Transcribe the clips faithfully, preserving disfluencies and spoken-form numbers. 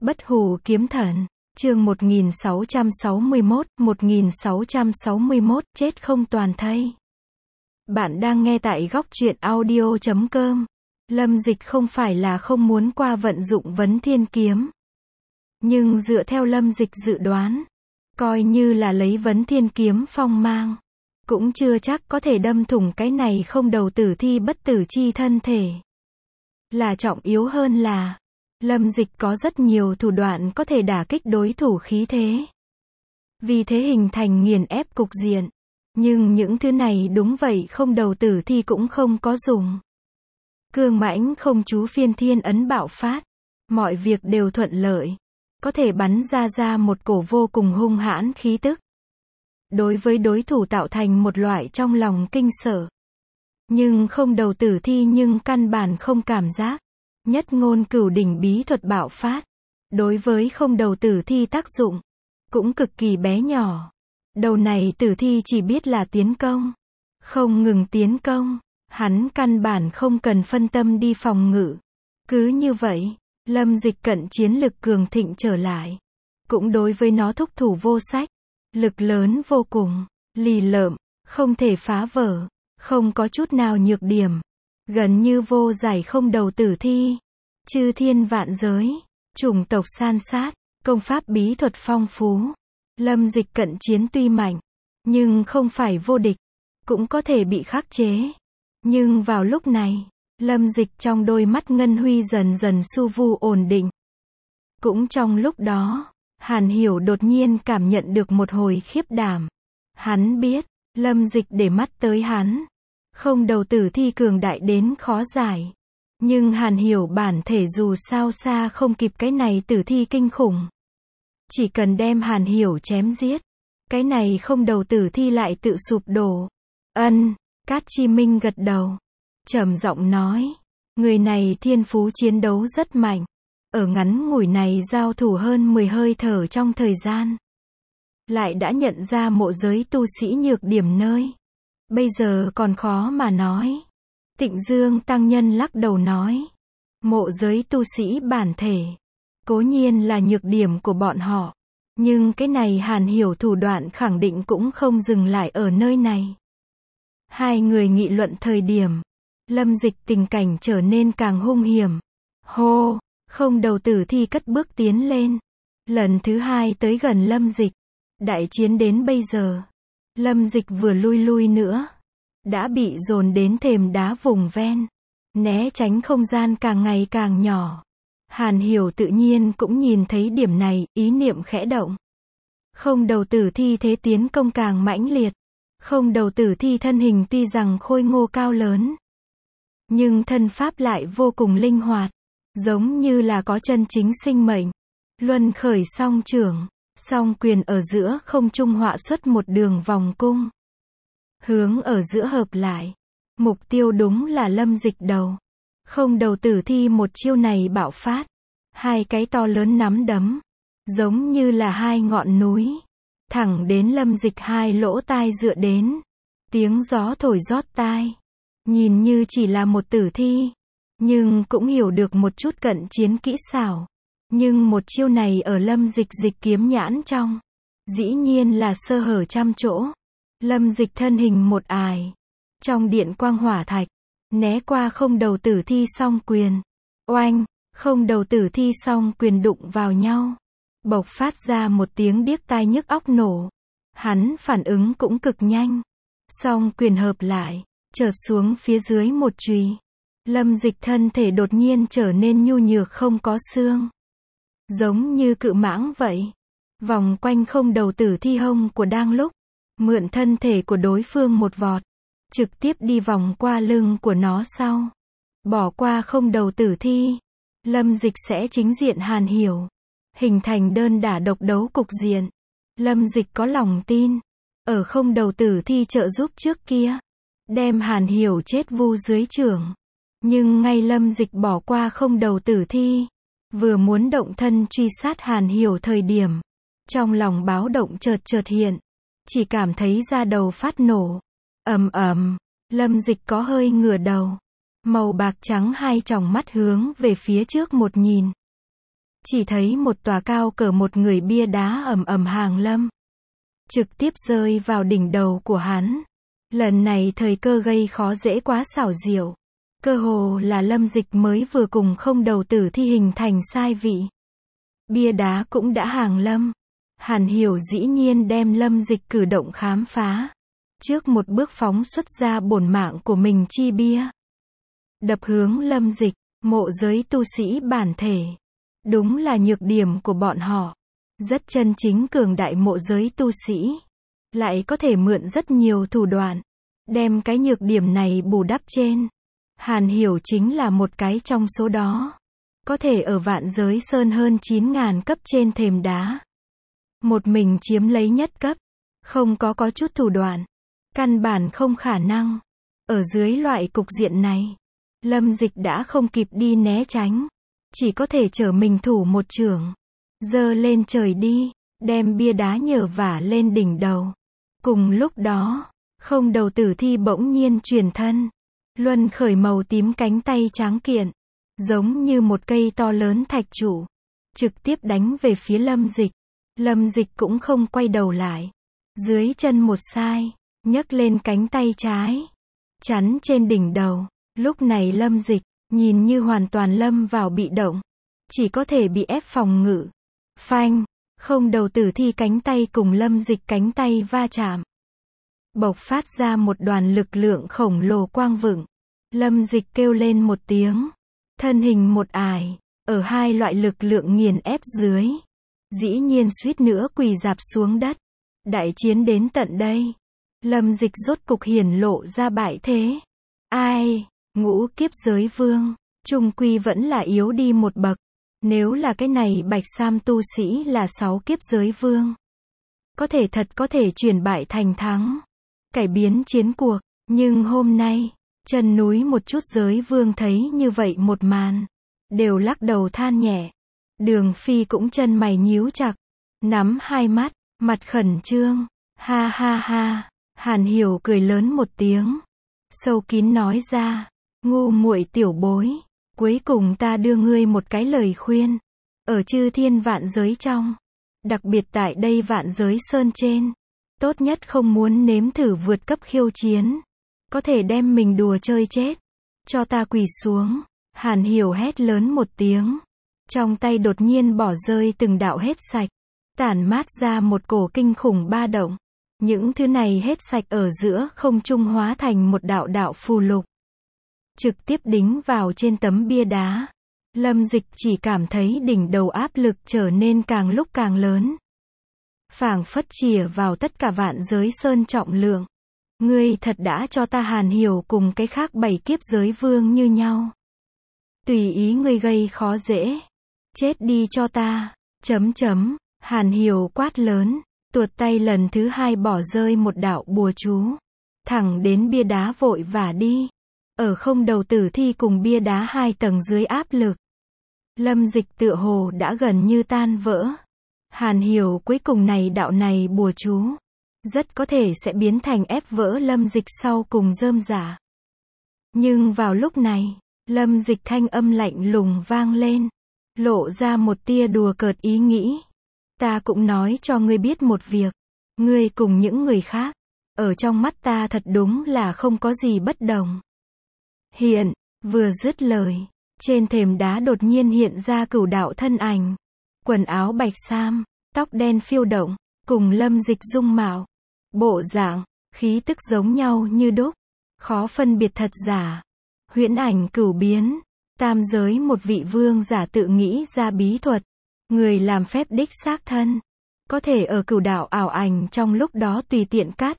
Bất hủ kiếm thần, chương một nghìn sáu trăm sáu mươi mốt, một nghìn sáu trăm sáu mươi mốt, chết không toàn thây. Bạn đang nghe tại góc truyện audio chấm com. Lâm Dịch không phải là không muốn qua vận dụng vấn thiên kiếm. Nhưng dựa theo Lâm Dịch dự đoán, coi như là lấy vấn thiên kiếm phong mang, cũng chưa chắc có thể đâm thủng cái này không đầu tử thi bất tử chi thân thể. Là trọng yếu hơn là, Lâm Dịch có rất nhiều thủ đoạn có thể đả kích đối thủ khí thế. Vì thế hình thành nghiền ép cục diện. Nhưng những thứ này đúng vậy không đầu tử thi cũng không có dùng. Cương mãnh không chú phiên thiên ấn bạo phát. Mọi việc đều thuận lợi. Có thể bắn ra ra một cổ vô cùng hung hãn khí tức. Đối với đối thủ tạo thành một loại trong lòng kinh sợ. Nhưng không đầu tử thi nhưng căn bản không cảm giác. Nhất ngôn cửu đỉnh bí thuật bạo phát. Đối với không đầu tử thi tác dụng. Cũng cực kỳ bé nhỏ. Đầu này tử thi chỉ biết là tiến công. Không ngừng tiến công. Hắn căn bản không cần phân tâm đi phòng ngự. Cứ như vậy, Lâm Dịch cận chiến lực cường thịnh trở lại. Cũng đối với nó thúc thủ vô sách. Lực lớn vô cùng. Lì lợm. Không thể phá vỡ. Không có chút nào nhược điểm. Gần như vô giải không đầu tử thi. Chư thiên vạn giới. Chủng tộc san sát. Công pháp bí thuật phong phú. Lâm Dịch cận chiến tuy mạnh. Nhưng không phải vô địch. Cũng có thể bị khắc chế. Nhưng vào lúc này, Lâm Dịch trong đôi mắt ngân huy dần dần su vu ổn định. Cũng trong lúc đó, Hàn Hiểu đột nhiên cảm nhận được một hồi khiếp đảm. Hắn biết, Lâm Dịch để mắt tới hắn. Không đầu tử thi cường đại đến khó giải. Nhưng Hàn Hiểu bản thể dù sao xa không kịp cái này tử thi kinh khủng. Chỉ cần đem Hàn Hiểu chém giết. Cái này không đầu tử thi lại tự sụp đổ. Ân, Cát Chi Minh gật đầu. Trầm giọng nói. Người này thiên phú chiến đấu rất mạnh. Ở ngắn ngủi này giao thủ hơn mười hơi thở trong thời gian. Lại đã nhận ra mộ giới tu sĩ nhược điểm nơi. Bây giờ còn khó mà nói. Tịnh Dương Tăng Nhân lắc đầu nói. Mộ giới tu sĩ bản thể. Cố nhiên là nhược điểm của bọn họ. Nhưng cái này Hàn Hiểu thủ đoạn khẳng định cũng không dừng lại ở nơi này. Hai người nghị luận thời điểm. Lâm Dịch tình cảnh trở nên càng hung hiểm. Hô, không đầu tử thi cất bước tiến lên. Lần thứ hai tới gần Lâm Dịch. Đại chiến đến bây giờ. Lâm Dịch vừa lui lui nữa. Đã bị dồn đến thềm đá vùng ven. Né tránh không gian càng ngày càng nhỏ. Hàn Hiểu tự nhiên cũng nhìn thấy điểm này, ý niệm khẽ động. Không đầu tử thi thế tiến công càng mãnh liệt. Không đầu tử thi thân hình tuy rằng khôi ngô cao lớn. Nhưng thân pháp lại vô cùng linh hoạt. Giống như là có chân chính sinh mệnh. Luân khởi song trưởng. Song quyền ở giữa không trung họa xuất một đường vòng cung. Hướng ở giữa hợp lại. Mục tiêu đúng là Lâm Dịch đầu. Không đầu tử thi một chiêu này bạo phát. Hai cái to lớn nắm đấm. Giống như là hai ngọn núi. Thẳng đến Lâm Dịch hai lỗ tai dựa đến. Tiếng gió thổi rót tai. Nhìn như chỉ là một tử thi. Nhưng cũng hiểu được một chút cận chiến kỹ xảo. Nhưng một chiêu này ở Lâm Dịch dịch kiếm nhãn trong. Dĩ nhiên là sơ hở trăm chỗ. Lâm Dịch thân hình một ải. Trong điện quang hỏa thạch. Né qua không đầu tử thi song quyền. Oanh, không đầu tử thi song quyền đụng vào nhau. Bộc phát ra một tiếng điếc tai nhức óc nổ. Hắn phản ứng cũng cực nhanh. Song quyền hợp lại, chợt xuống phía dưới một chùy. Lâm Dịch thân thể đột nhiên trở nên nhu nhược không có xương. Giống như cự mãng vậy. Vòng quanh không đầu tử thi hông của đang lúc. Mượn thân thể của đối phương một vọt. Trực tiếp đi vòng qua lưng của nó sau. Bỏ qua không đầu tử thi. Lâm Dịch sẽ chính diện Hàn Hiểu. Hình thành đơn đả độc đấu cục diện. Lâm Dịch có lòng tin. Ở không đầu tử thi trợ giúp trước kia. Đem Hàn Hiểu chết vu dưới chưởng. Nhưng ngay Lâm Dịch bỏ qua không đầu tử thi. Vừa muốn động thân truy sát Hàn Hiểu thời điểm. Trong lòng báo động chợt chợt hiện. Chỉ cảm thấy da đầu phát nổ. Ầm ầm, Lâm Dịch có hơi ngửa đầu. Màu bạc trắng hai tròng mắt hướng về phía trước một nhìn. chỉ thấy một tòa cao cỡ một người bia đá ầm ầm hàng lâm, trực tiếp rơi vào đỉnh đầu của hắn. Lần này thời cơ gây khó dễ quá xảo diệu. Cơ hồ là Lâm Dịch mới vừa cùng không đầu tử thi hình thành sai vị. Bia đá cũng đã hàng lâm. Hàn Hiểu dĩ nhiên đem Lâm Dịch cử động khám phá. Trước một bước phóng xuất ra bổn mạng của mình chi bia. Đập hướng Lâm Dịch, mộ giới tu sĩ bản thể. Đúng là nhược điểm của bọn họ. Rất chân chính cường đại mộ giới tu sĩ. Lại có thể mượn rất nhiều thủ đoạn. Đem cái nhược điểm này bù đắp trên. Hàn Hiểu chính là một cái trong số đó. Có thể ở vạn giới sơn hơn chín ngàn cấp trên thềm đá. Một mình chiếm lấy nhất cấp. Không có có chút thủ đoạn. Căn bản không khả năng. Ở dưới loại cục diện này. Lâm Dịch đã không kịp đi né tránh. Chỉ có thể chở mình thủ một chưởng. Giơ lên trời đi. Đem bia đá nhờ vả lên đỉnh đầu. Cùng lúc đó, không đầu tử thi bỗng nhiên chuyển thân. Luân khởi màu tím cánh tay tráng kiện. Giống như một cây to lớn thạch trụ. Trực tiếp đánh về phía Lâm Dịch. Lâm Dịch cũng không quay đầu lại. Dưới chân một sai. Nhấc lên cánh tay trái. Chắn trên đỉnh đầu. Lúc này Lâm Dịch, nhìn như hoàn toàn lâm vào bị động. Chỉ có thể bị ép phòng ngự. Phanh. Không đầu tử thi cánh tay cùng Lâm Dịch cánh tay va chạm. Bộc phát ra một đoàn lực lượng khổng lồ quang vựng. Lâm Dịch kêu lên một tiếng. Thân hình một ải. Ở hai loại lực lượng nghiền ép dưới. Dĩ nhiên suýt nữa quỳ rạp xuống đất. Đại chiến đến tận đây. Lâm Dịch rốt cục hiển lộ ra bại thế. Ai? Ngũ kiếp giới vương. Trung quy vẫn là yếu đi một bậc. Nếu là cái này bạch sam tu sĩ là sáu kiếp giới vương. Có thể thật có thể chuyển bại thành thắng. Cải biến chiến cuộc. Nhưng hôm nay, chân núi một chút giới vương thấy như vậy một màn. Đều lắc đầu than nhẹ. Đường Phi cũng chân mày nhíu chặt. Nắm hai mắt, mặt khẩn trương. Ha ha ha. Hàn Hiểu cười lớn một tiếng. Sâu kín nói ra. Ngu muội tiểu bối. Cuối cùng ta đưa ngươi một cái lời khuyên. Ở chư thiên vạn giới trong. Đặc biệt tại đây vạn giới sơn trên. Tốt nhất không muốn nếm thử vượt cấp khiêu chiến. Có thể đem mình đùa chơi chết. Cho ta quỳ xuống. Hàn Hiểu hét lớn một tiếng. Trong tay đột nhiên bỏ rơi từng đạo hết sạch. Tản mát ra một cổ kinh khủng ba động. Những thứ này hết sạch ở giữa không trung hóa thành một đạo đạo phù lục. Trực tiếp đính vào trên tấm bia đá. Lâm Dịch chỉ cảm thấy đỉnh đầu áp lực trở nên càng lúc càng lớn. Phảng phất chìa vào tất cả vạn giới sơn trọng lượng. Ngươi thật đã cho ta Hàn Hiểu cùng cái khác bảy kiếp giới vương như nhau. Tùy ý ngươi gây khó dễ. Chết đi cho ta. Chấm chấm. Hàn Hiểu quát lớn. Tuột tay lần thứ hai bỏ rơi một đạo bùa chú. Thẳng đến bia đá vội vả đi. Ở không đầu tử thi cùng bia đá hai tầng dưới áp lực. Lâm Dịch tựa hồ đã gần như tan vỡ. Hàn Hiểu cuối cùng này đạo này bùa chú. Rất có thể sẽ biến thành ép vỡ Lâm Dịch sau cùng rơm rả. Nhưng vào lúc này, Lâm Dịch thanh âm lạnh lùng vang lên. Lộ ra một tia đùa cợt ý nghĩ. Ta cũng nói cho ngươi biết một việc. Ngươi cùng những người khác. Ở trong mắt ta thật đúng là không có gì bất đồng. Hiện, vừa dứt lời. Trên thềm đá đột nhiên hiện ra cửu đạo thân ảnh. Quần áo bạch sam, tóc đen phiêu động. Cùng Lâm Dịch dung mạo. Bộ dạng, khí tức giống nhau như đúc. Khó phân biệt thật giả. Huyễn ảnh cửu biến. Tam giới một vị vương giả tự nghĩ ra bí thuật. Người làm phép đích xác thân. Có thể ở cửu đạo ảo ảnh trong lúc đó tùy tiện cắt.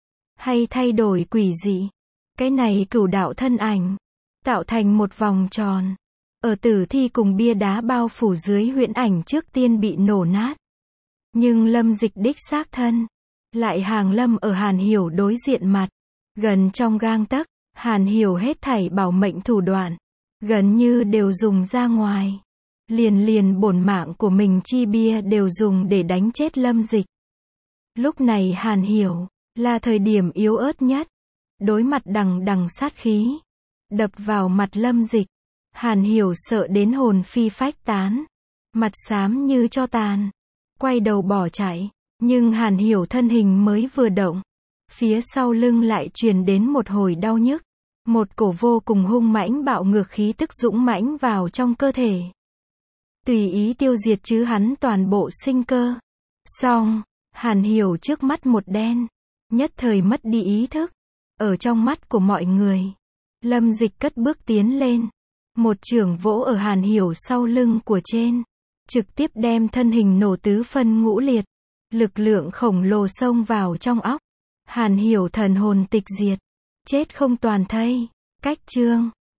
Hay thay đổi quỷ dị. Cái này cửu đạo thân ảnh. Tạo thành một vòng tròn. Ở tử thi cùng bia đá bao phủ dưới huyễn ảnh trước tiên bị nổ nát. Nhưng Lâm Dịch đích xác thân. Lại hàng lâm ở Hàn Hiểu đối diện mặt. Gần trong gang tấc. Hàn Hiểu hết thảy bảo mệnh thủ đoạn. Gần như đều dùng ra ngoài. Liền liền bổn mạng của mình chi bia đều dùng để đánh chết Lâm Dịch. Lúc này Hàn Hiểu, là thời điểm yếu ớt nhất. Đối mặt đằng đằng sát khí. Đập vào mặt Lâm Dịch. Hàn Hiểu sợ đến hồn phi phách tán. mặt xám như tro tàn, quay đầu bỏ chạy. Nhưng Hàn Hiểu thân hình mới vừa động, phía sau lưng lại truyền đến một hồi đau nhức. Một cổ vô cùng hung mãnh bạo ngược khí tức dũng mãnh vào trong cơ thể. Tùy ý tiêu diệt chứ hắn toàn bộ sinh cơ. Xong, Hàn Hiểu trước mắt một đen, nhất thời mất đi ý thức. Ở trong mắt của mọi người, Lâm Dịch cất bước tiến lên, một chưởng vỗ ở Hàn Hiểu sau lưng của trên, trực tiếp đem thân hình nổ tứ phân ngũ liệt. Lực lượng khổng lồ xông vào trong óc. Hàn Hiểu thần hồn tịch diệt, chết không toàn thây. Cách chương